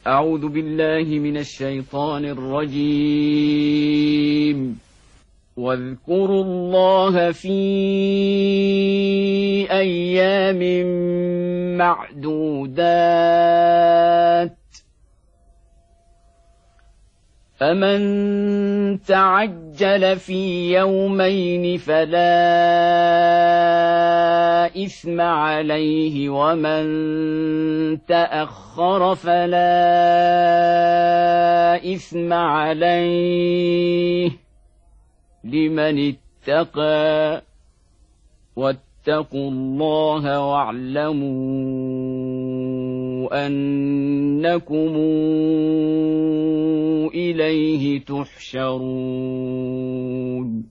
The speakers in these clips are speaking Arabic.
أعوذ بالله من الشيطان الرجيم. واذكروا الله في أيام معدودات فمن تعجل في يومين فلا إثم عليه ومن تأخر فلا إثم عليه لمن اتقى واتقوا الله واعلموا أنكم إليه تحشرون.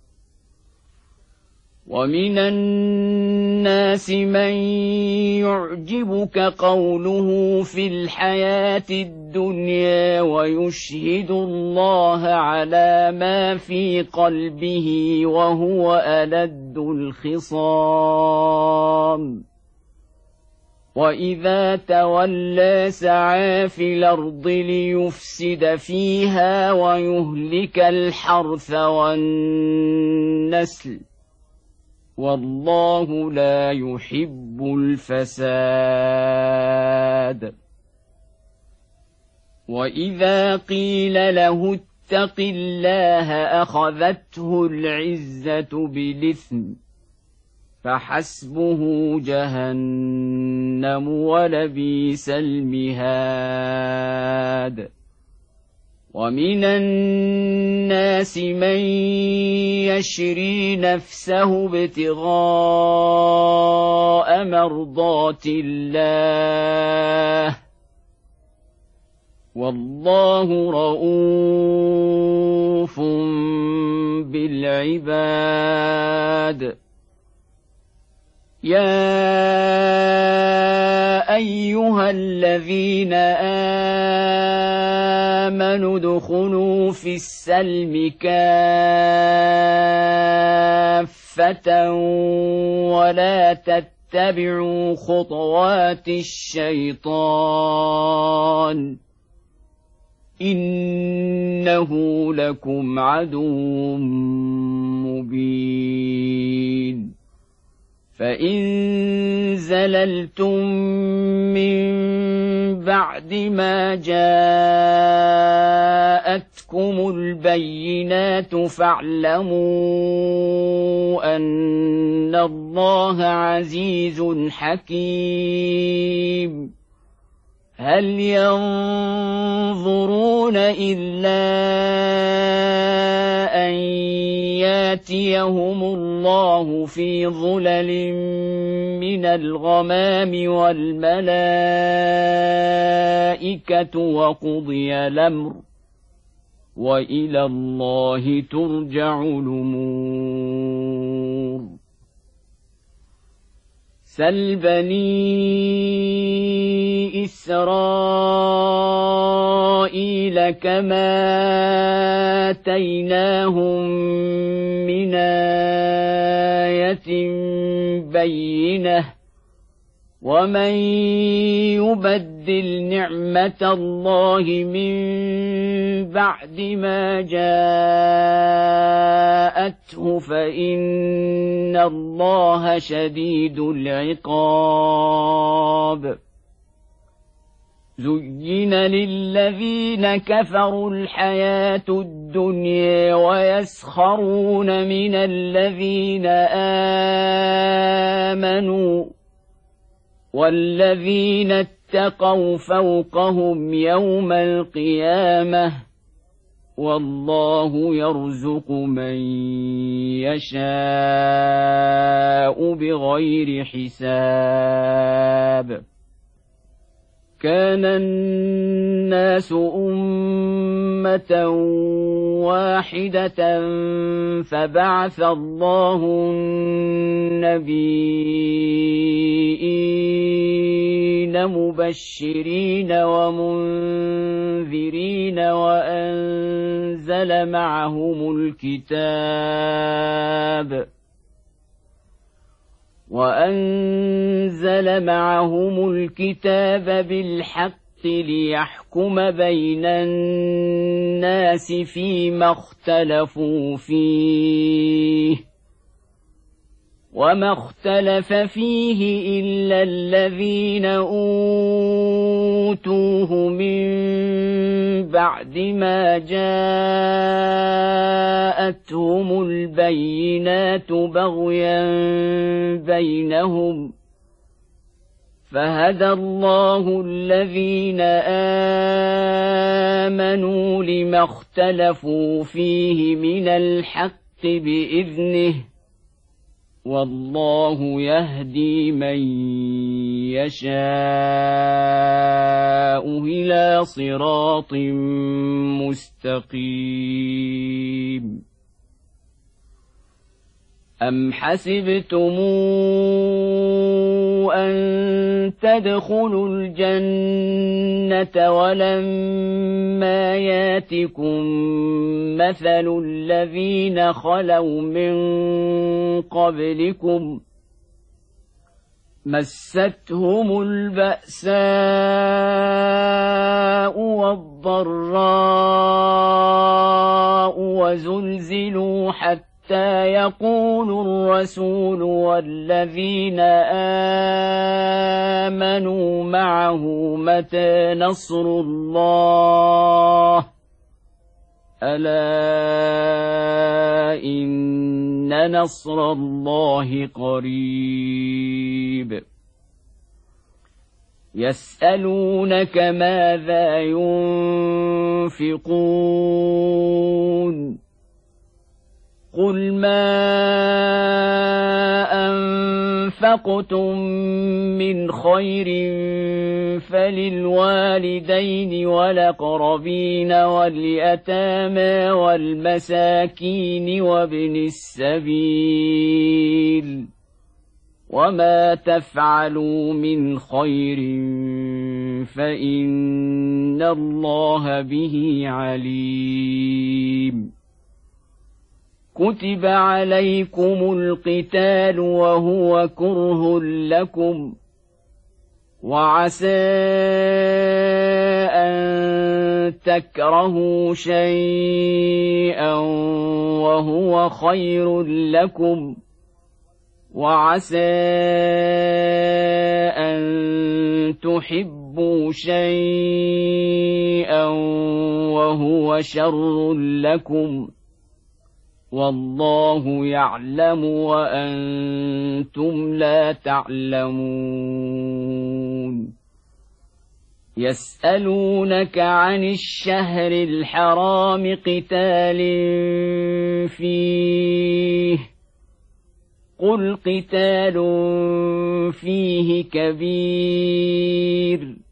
ومن الناس من يعجبك قوله في الحياة الدنيا ويشهد الله على ما في قلبه وهو ألد الخصام وإذا تولى سعى في الأرض ليفسد فيها ويهلك الحرث والنسل والله لا يحب الفساد. وإذا قيل له اتق الله أخذته العزة بالإثم فحسبه جهنم ولبئس المهاد. ومن الناس من يشري نفسه ابتغاء مرضات الله والله رءوف بالعباد. يا أيها الذين آمنوا ادخلوا في السلم كافة ولا تتبعوا خطوات الشيطان إنه لكم عدو مبين. فإن زللتم من بعد ما جاءتكم البينات فاعلموا أن الله عزيز حكيم. هل ينظرون إلا أن ياتيهم الله في ظلل من الغمام والملائكة وقضي الأمر وإلى الله ترجع الأمور. سل بني إسرائيل كما آتيناهم من آية بينة ومن يبدل نعمة الله من بعد ما جاءته فإن الله شديد العقاب. زين للذين كفروا الحياة الدنيا ويسخرون من الذين آمنوا والذين اتقوا فوقهم يوم القيامة والله يرزق من يشاء بغير حساب. كان الناس أمة واحدة فبعث الله النبيين مبشرين ومنذرين وأنزل معهم الكتاب بالحق ليحكم بين الناس فيما اختلفوا فيه وما اختلف فيه إلا الذين أوتوه من بعد ما جاءتهم البينات بغيا بينهم فهدى الله الذين آمنوا لما اختلفوا فيه من الحق بإذنه والله يهدي من يشاء إلى صراط مستقيم أم حسبتم أن تدخلوا الجنة ولما ياتكم مثل الذين خلوا من قبلكم مستهم البأساء والضراء وزلزلوا حتى يقول الرسول والذين آمنوا معه متى نصر الله ألا إن نصر الله قريب يسألونك ماذا ينفقون قل ما أنفقتم من خير فللوالدين والأقربين واليتامى والمساكين وابن السبيل وما تفعلوا من خير فإن الله به عليم كتب عليكم القتال وهو كره لكم وعسى أن تكرهوا شيئا وهو خير لكم وعسى أن تحبوا شيئا وهو شر لكم والله يعلم وأنتم لا تعلمون يسألونك عن الشهر الحرام قتال فيه قل قتال فيه كبير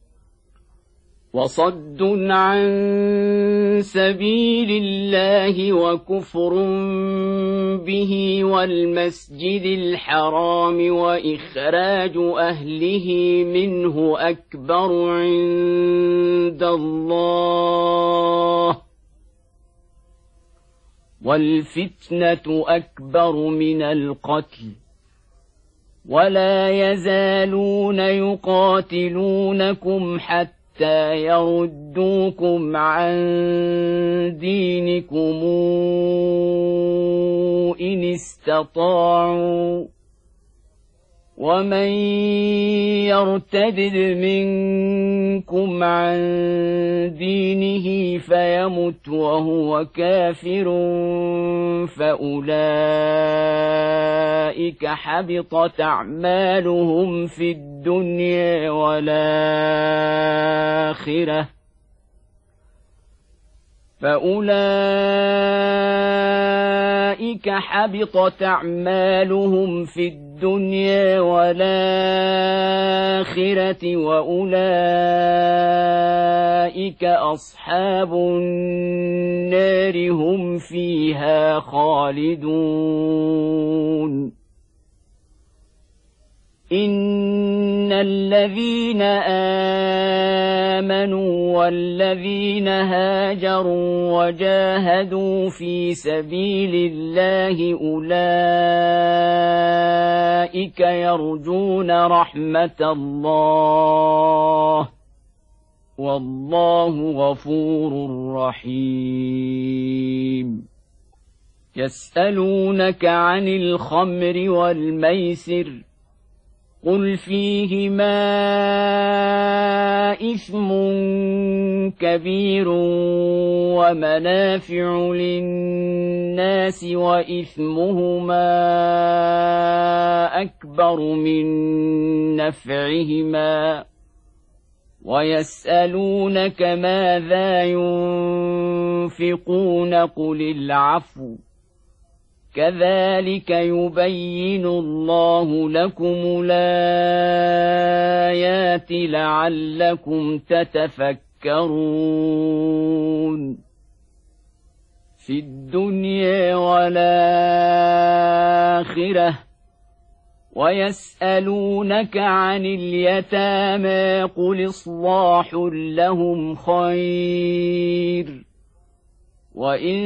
وصد عن سبيل الله وكفر به والمسجد الحرام وإخراج أهله منه أكبر عند الله والفتنة أكبر من القتل ولا يزالون يقاتلونكم حتى يردوكم عن دينكم إن استطاعوا ومن يرتد منكم عن دينه فيمت وهو كافر فأولئك حبطت أعمالهم في الدنيا والآخرة فأولئك حبطت أعمالهم في الدنيا والآخرة وأولئك أصحاب النار هم فيها خالدون إن الذين آمنوا والذين هاجروا وجاهدوا في سبيل الله أولئك يرجون رحمة الله والله غفور رحيم. يسألونك عن الخمر والميسر قل فيهما إثم كبير ومنافع للناس وإثمهما أكبر من نفعهما ويسألونك ماذا ينفقون قل العفو كذلك يبين الله لكم الآيات لعلكم تتفكرون في الدنيا والآخرة. ويسألونك عن اليتامى قل إصلاح لهم خير وإن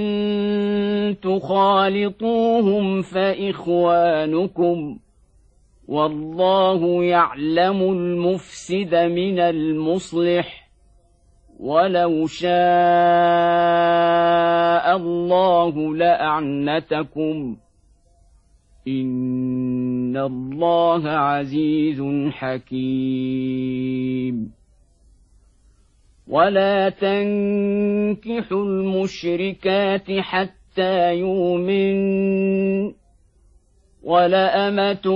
تخالطوهم فإخوانكم والله يعلم المفسد من المصلح ولو شاء الله لأعنتكم إن الله عزيز حكيم. ولا تنكحوا المشركات حتى يؤمنوا ولأمة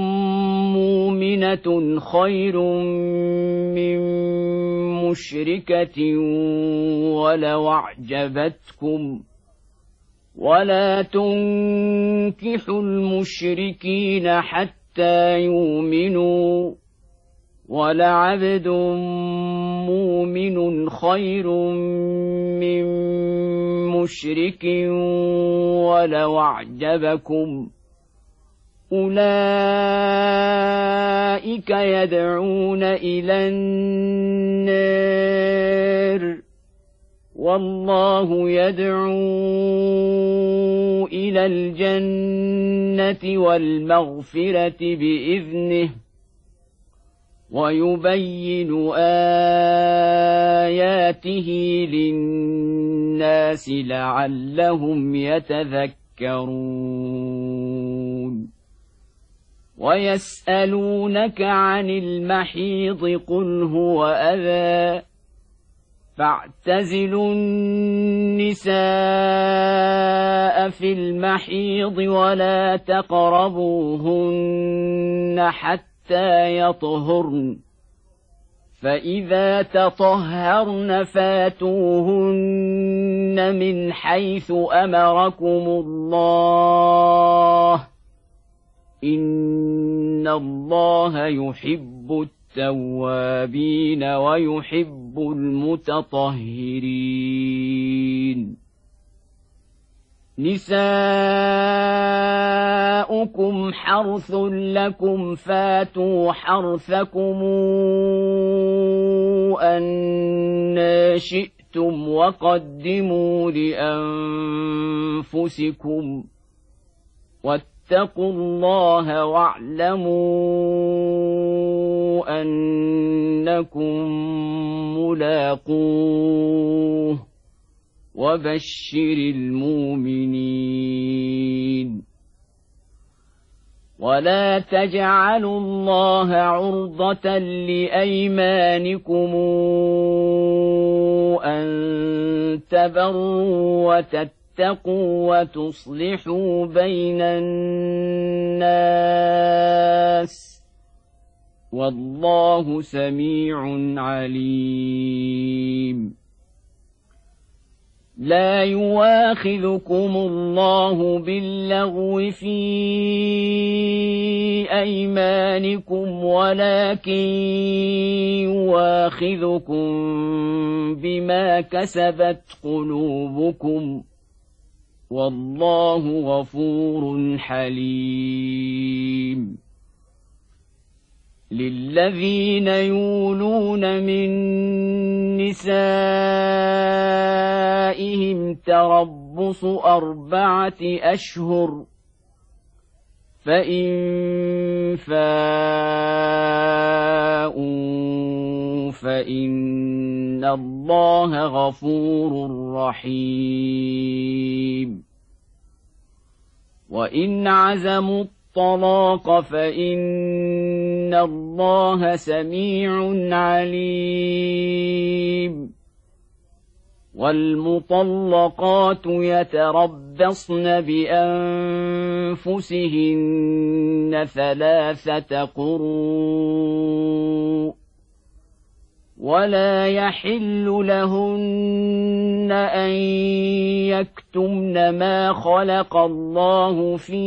مؤمنة خير من مشركة ولو أعجبتكم ولا تنكحوا المشركين حتى يؤمنوا ولعبد مؤمن خير من مشرك ولو أعجبكم أولئك يدعون إلى النار والله يدعو إلى الجنة والمغفرة بإذنه ويبين آياته للناس لعلهم يتذكرون. ويسألونك عن المحيض قل هو أذى فاعتزلوا النساء في المحيض ولا تقربوهن حتى يطهرن فإذا تطهرن فاتوهن من حيث أمركم الله إن الله يحب التوابين ويحب المتطهرين. نساؤكم حرث لكم فاتوا حرثكم أن شئتم وقدموا لأنفسكم واتقوا الله واعلموا أنكم ملاقوه وبشر المؤمنين. ولا تجعلوا الله عرضة لأيمانكم أن تبروا وتتقوا وتصلحوا بين الناس والله سميع عليم. لا يواخذكم الله باللغو في أيمانكم ولكن يواخذكم بما كسبت قلوبكم والله غفور حليم. للذين يولون من نسائهم تربص 4 أشهر فإن فاءوا فإن الله غفور رحيم وإن عزموا الطلاق فإن الله سميع عليم والمطلقات يتربصن بأنفسهن 3 قروء ولا يحل لهن أن يكتمن ما خلق الله في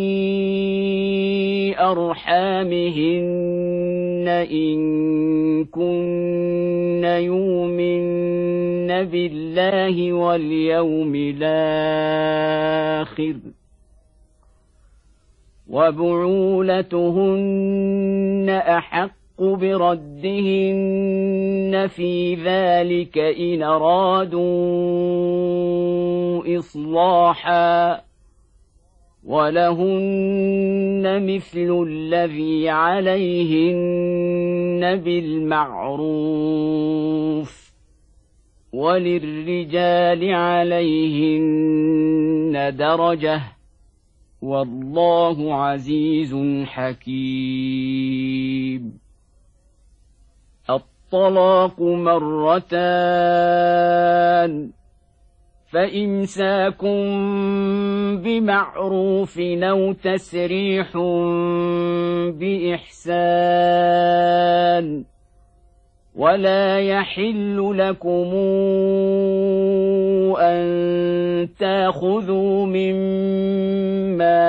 أرحامهن إن كن يؤمن بالله واليوم الآخر وبعولتهن أحق بردهن في ذلك إن أرادوا إصلاحا ولهن مثل الذي عليهن بالمعروف وللرجال عليهن درجة والله عزيز حكيم الطلاق 2 فإمساك بمعروف أو تسريح بإحسان ولا يحل لكم أن تأخذوا مما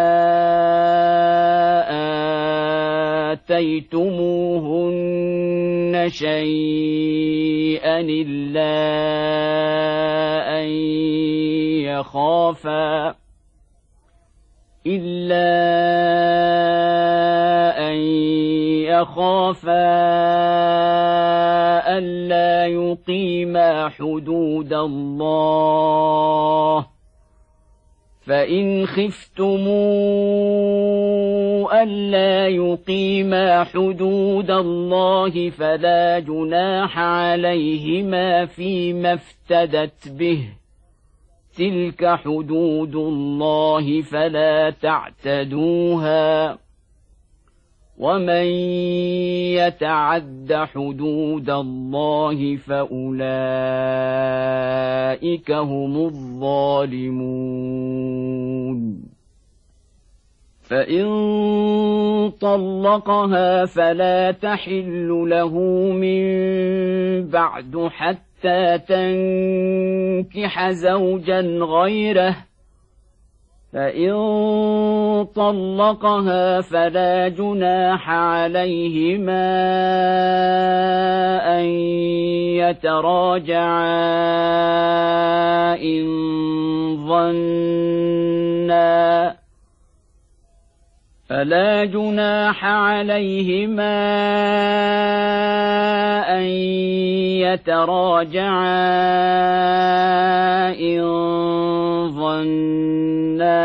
آتيتموهن شيئا إلا أن يخافا ألا يقيما حدود الله فإن خفتموا ألا يقيما حدود الله فلا جناح عليهما فيما افتدت به تلك حدود الله فلا تعتدوها ومن يتعد حدود الله فأولئك هم الظالمون فإن طلقها فلا تحل له من بعد حتى تنكح زوجا غيره فإن طلقها فلا جناح عليهما أن يتراجعا إن ظنا فلا جناح عليهما أن يتراجعا إن ظنا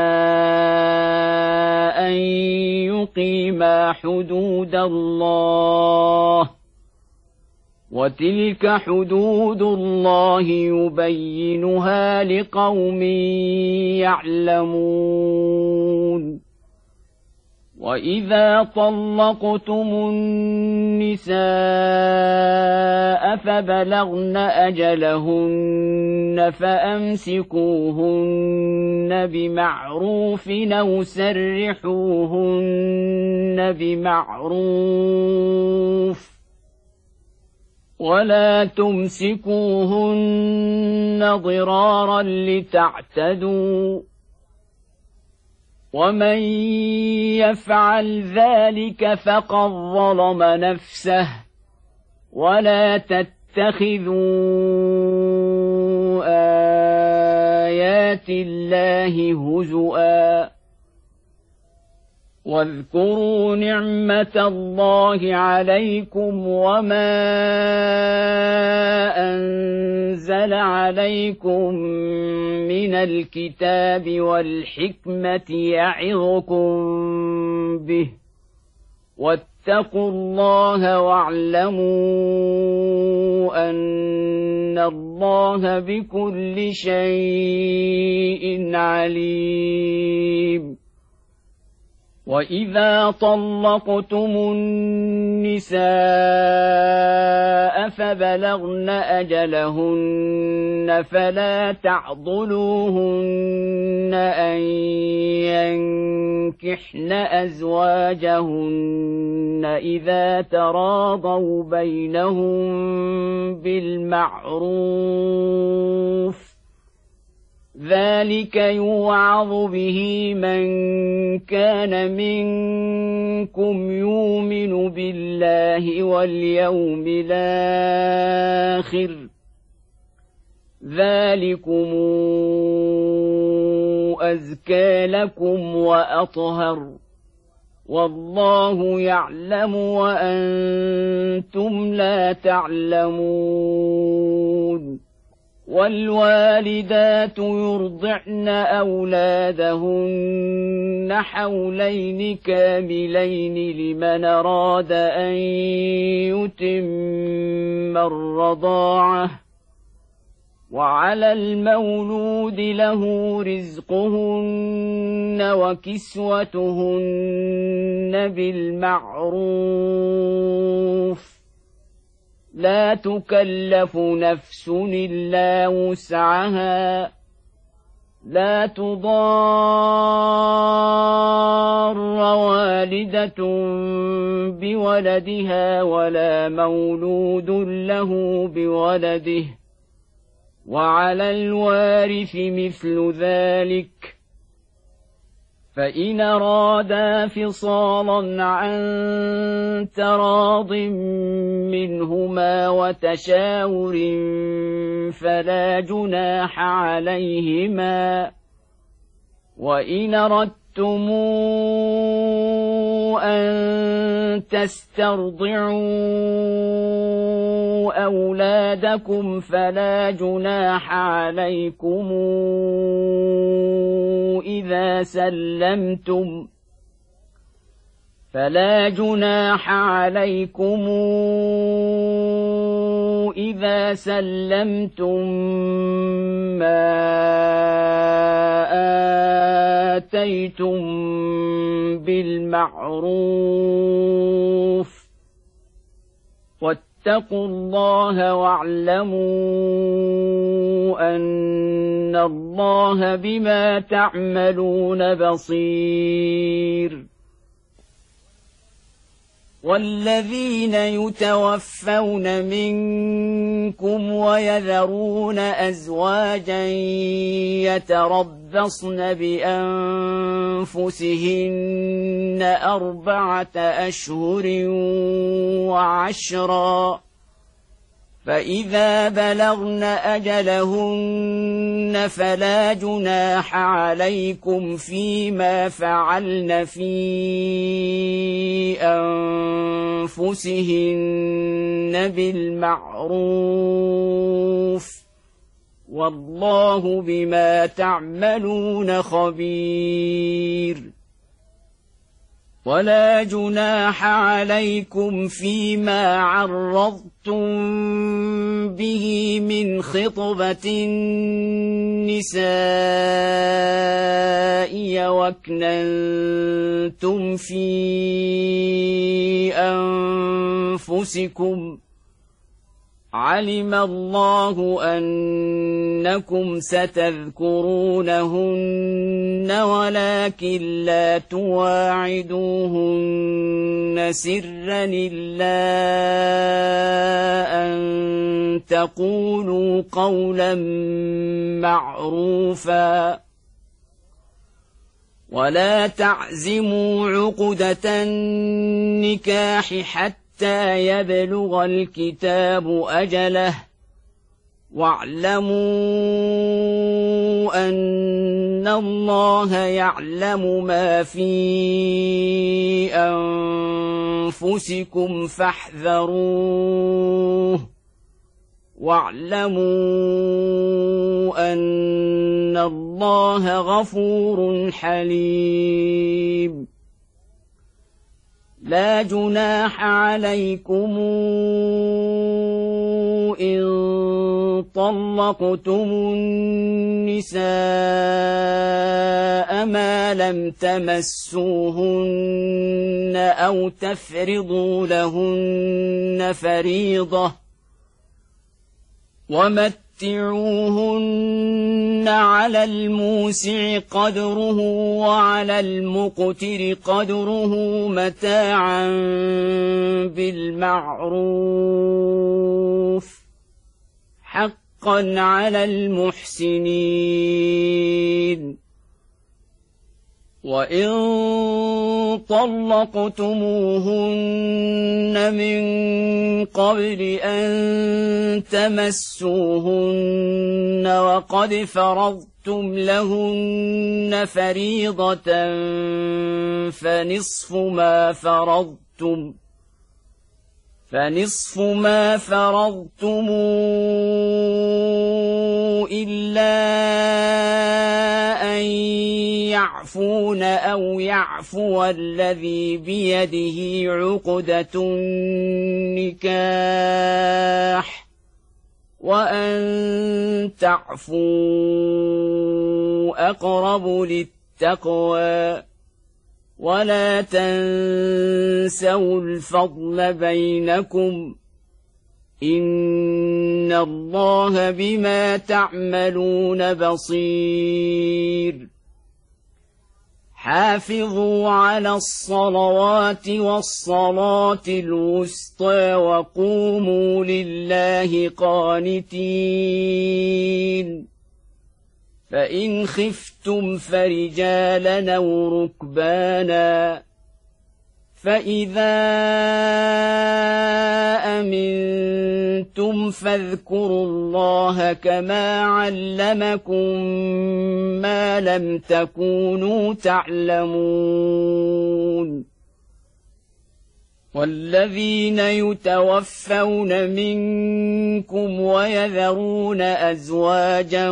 أن يقيما حدود الله وتلك حدود الله يبينها لقوم يعلمون وإذا طلقتم النساء فبلغن أجلهن فأمسكوهن بمعروف أو سرحوهن بمعروف ولا تمسكوهن ضرارا لتعتدوا ومن يفعل ذلك فقد ظلم نفسه ولا تتخذوا آيات الله هزؤا واذكروا نعمة الله عليكم وما أنزل عليكم من الكتاب والحكمة يعظكم به واتقوا الله واعلموا أن الله بكل شيء عليم وإذا طلقتم النساء فبلغن أجلهن فلا تعضلوهن أن ينكحن أزواجهن إذا تراضوا بينهم بالمعروف ذلك يوعظ به من كان منكم يؤمن بالله واليوم الآخر ذلكم أزكى لكم وأطهر والله يعلم وأنتم لا تعلمون والوالدات يرضعن أولادهن حولين كاملين لمن أراد أن يتم الرضاعة وعلى المولود له رزقهن وكسوتهن بالمعروف لا تكلف نفس إلا وسعها لا تضار والدة بولدها ولا مولود له بولده وعلى الوارث مثل ذلك فإن أرادا فصالا عن تراض منهما وتشاور فلا جناح عليهما وإن أردتم أن تسترضعوا أولادكم فلا جناح عليكم إذا سلمتم ما آتيتم بالمعروف واتقوا الله واعلموا أن الله بما تعملون بصير والذين يتوفون منكم ويذرون أزواجا يتربصن بأنفسهن 4 أشهر وعشرا فإذا بلغن أجلهن فلا جناح عليكم فيما فعلن في أنفسهن بالمعروف والله بما تعملون خبير ولا جناح عليكم فيما عرضتم به من خطبة النساء وأكننتم في أنفسكم علم الله أنكم ستذكرونهن ولكن لا تواعدوهن سرا إلا أن تقولوا قولا معروفا ولا تعزموا عقدة النكاح حتى يبلغ الكتاب أجله واعلموا أن الله يعلم ما في أنفسكم فاحذروه واعلموا أن الله غفور حليم لا جناح عليكم إن طلقتم النساء ما لم تمسوهن أو تفرضوا لهن فريضة ومتعوهن على الموسع قدره وعلى المقتر قدره متاعا بالمعروف حقا على المحسنين. وإن طلقتموهن من قبل أن تمسوهن وقد فرضتم لهن فريضة فنصف ما فرضتم إلا أن يعفون أو يعفو الذي بيده عقدة النكاح وأن تعفوا أقرب للتقوى ولا تنسوا الفضل بينكم إن الله بما تعملون بصير. حافظوا على الصلوات والصلاة الوسطى وقوموا لله قانتين. فإن خفتم فرجالا أو ركبانا فإذا أمنتم فاذكروا الله كما علمكم ما لم تكونوا تعلمون. والذين يتوفون منكم ويذرون أزواجا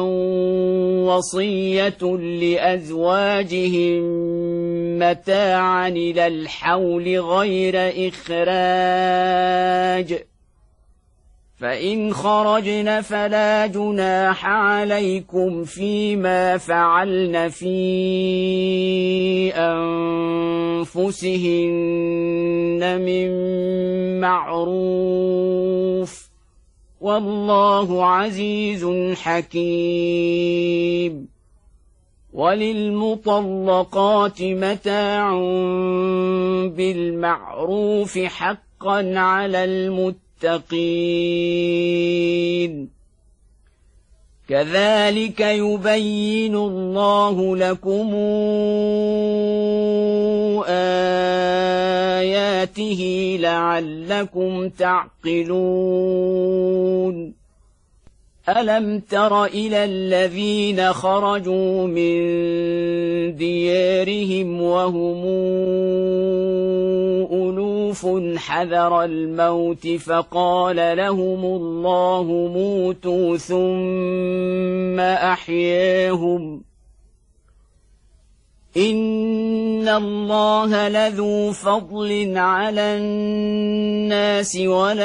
وصية لأزواجهم متاعا إلى الحول غير إخراج فإن خرجن فلا جناح عليكم فيما فعلن في أنفسهن من معروف والله عزيز حكيم. وللمطلقات متاع بالمعروف حقا على المتقين. كذلك يبين الله لكم آياته لعلكم تعقلون. ألم تر إلى الذين خرجوا من ديارهم وهم ألوف حذر الموت فقال لهم الله موتوا ثم أحياهم إن الله لذو فضل على الناس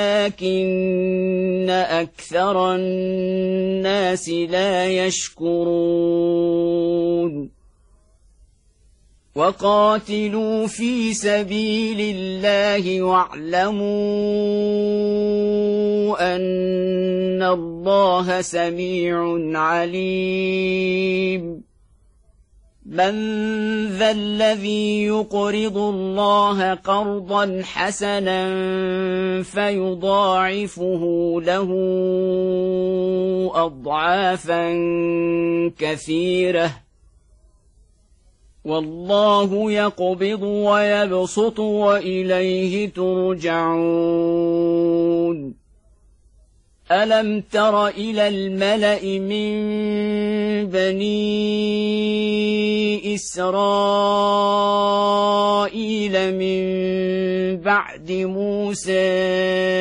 ولكن أكثر الناس لا يشكرون. وقاتلوا في سبيل الله واعلموا أن الله سميع عليم. من ذا الذي يقرض الله قرضا حسنا فيضاعفه له أضعافا كثيرة والله يقبض ويبسط وإليه ترجعون. ألم تر إلى الملأ من بني إسرائيل من بعد موسى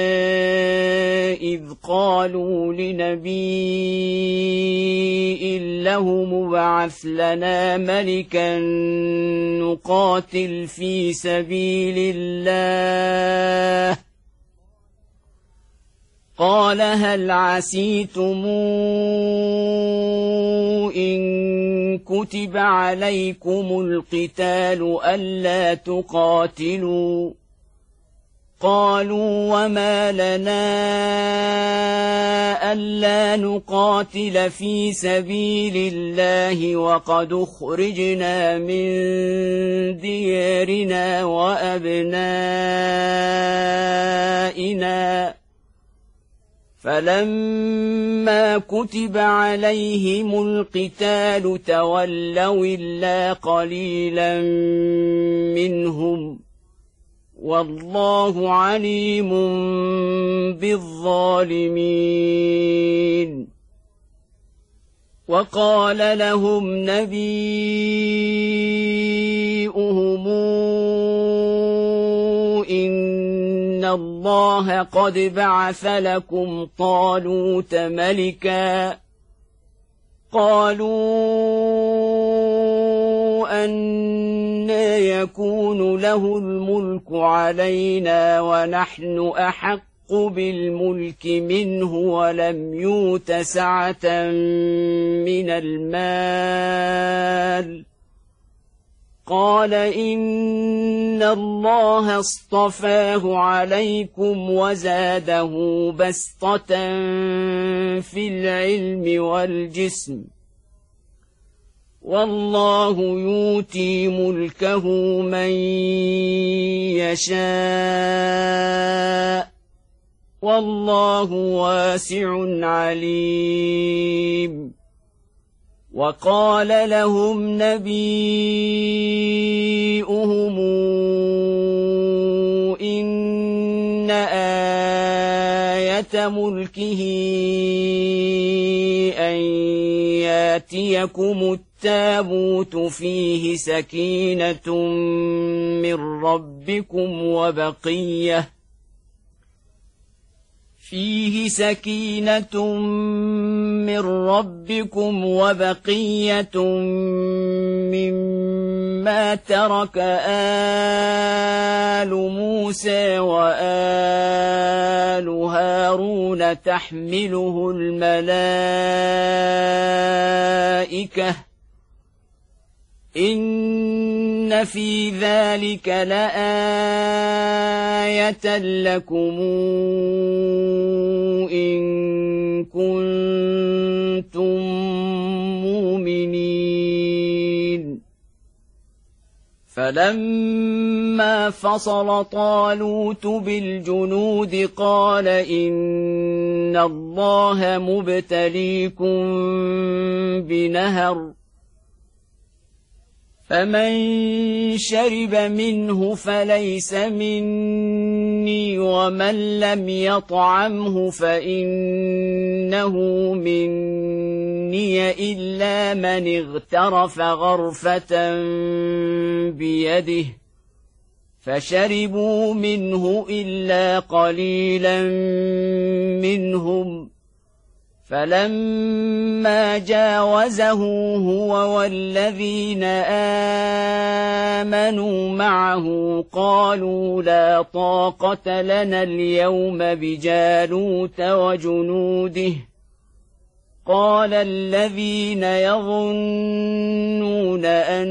إذ قالوا لنبي لهم ابعث لنا ملكا نقاتل في سبيل الله قال هل عسيتم إن كتب عليكم القتال ألا تقاتلوا قالوا وما لنا ألا نقاتل في سبيل الله وقد أخرجنا من ديارنا وأبنائنا فلما كتب عليهم القتال تولوا إلا قليلا منهم والله عليم بالظالمين وقال لهم نبيؤهم إن الله قد بعث لكم طالوت ملكا قالوا أنى يكون له الملك علينا ونحن أحق بالملك منه ولم يؤت سعة من المال قال إن الله اصطفاه عليكم وزاده بسطة في العلم والجسم والله يؤتي ملكه من يشاء والله واسع عليم وقال لهم نبيؤهم إن آية ملكه أن ياتيكم التابوت فيه سكينة من ربكم وبقية مما ترك آل موسى وآل هارون تحمله الملائكة إن في ذلك لآية لكم إن كنتم مؤمنين فلما فصل طالوت بالجنود قال إن الله مبتليكم بنهر فمن شرب منه فليس مني ومن لم يطعمه فإنه مني إلا من اغترف غرفة بيده فشربوا منه إلا قليلا منهم فلما جاوزه هو والذين آمنوا معه قالوا لا طاقة لنا اليوم بجالوت وجنوده قال الذين يظنون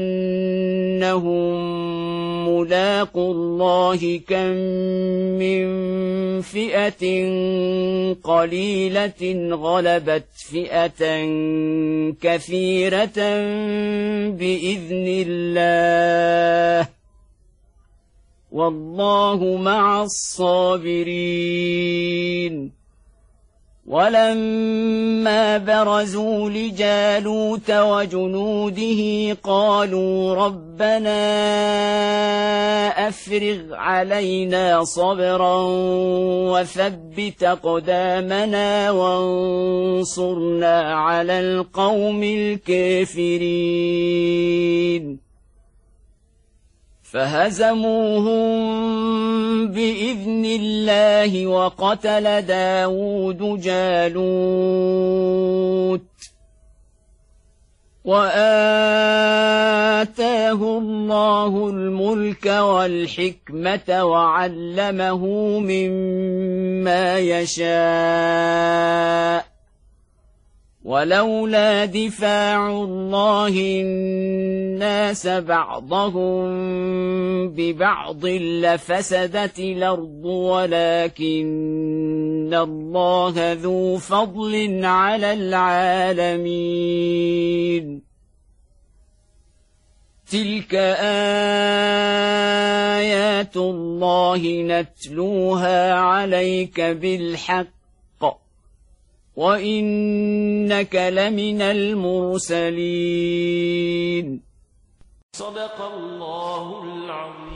أنهم ملاقو الله كم من فئة قليلة غلبت فئة كثيرة بإذن الله والله مع الصابرين ولما برزوا لجالوت وجنوده قالوا ربنا أفرغ علينا صبرا وثبت أقدامنا وانصرنا على القوم الكافرين فهزموهم بإذن الله وقتل داود جالوت وآتاه الله الملك والحكمة وعلمه مما يشاء ولولا دفاع الله الناس بعضهم ببعض لفسدت الأرض ولكن الله ذو فضل على العالمين تلك آيات الله نتلوها عليك بالحق وإنك لمن المرسلين صدق الله العظيم.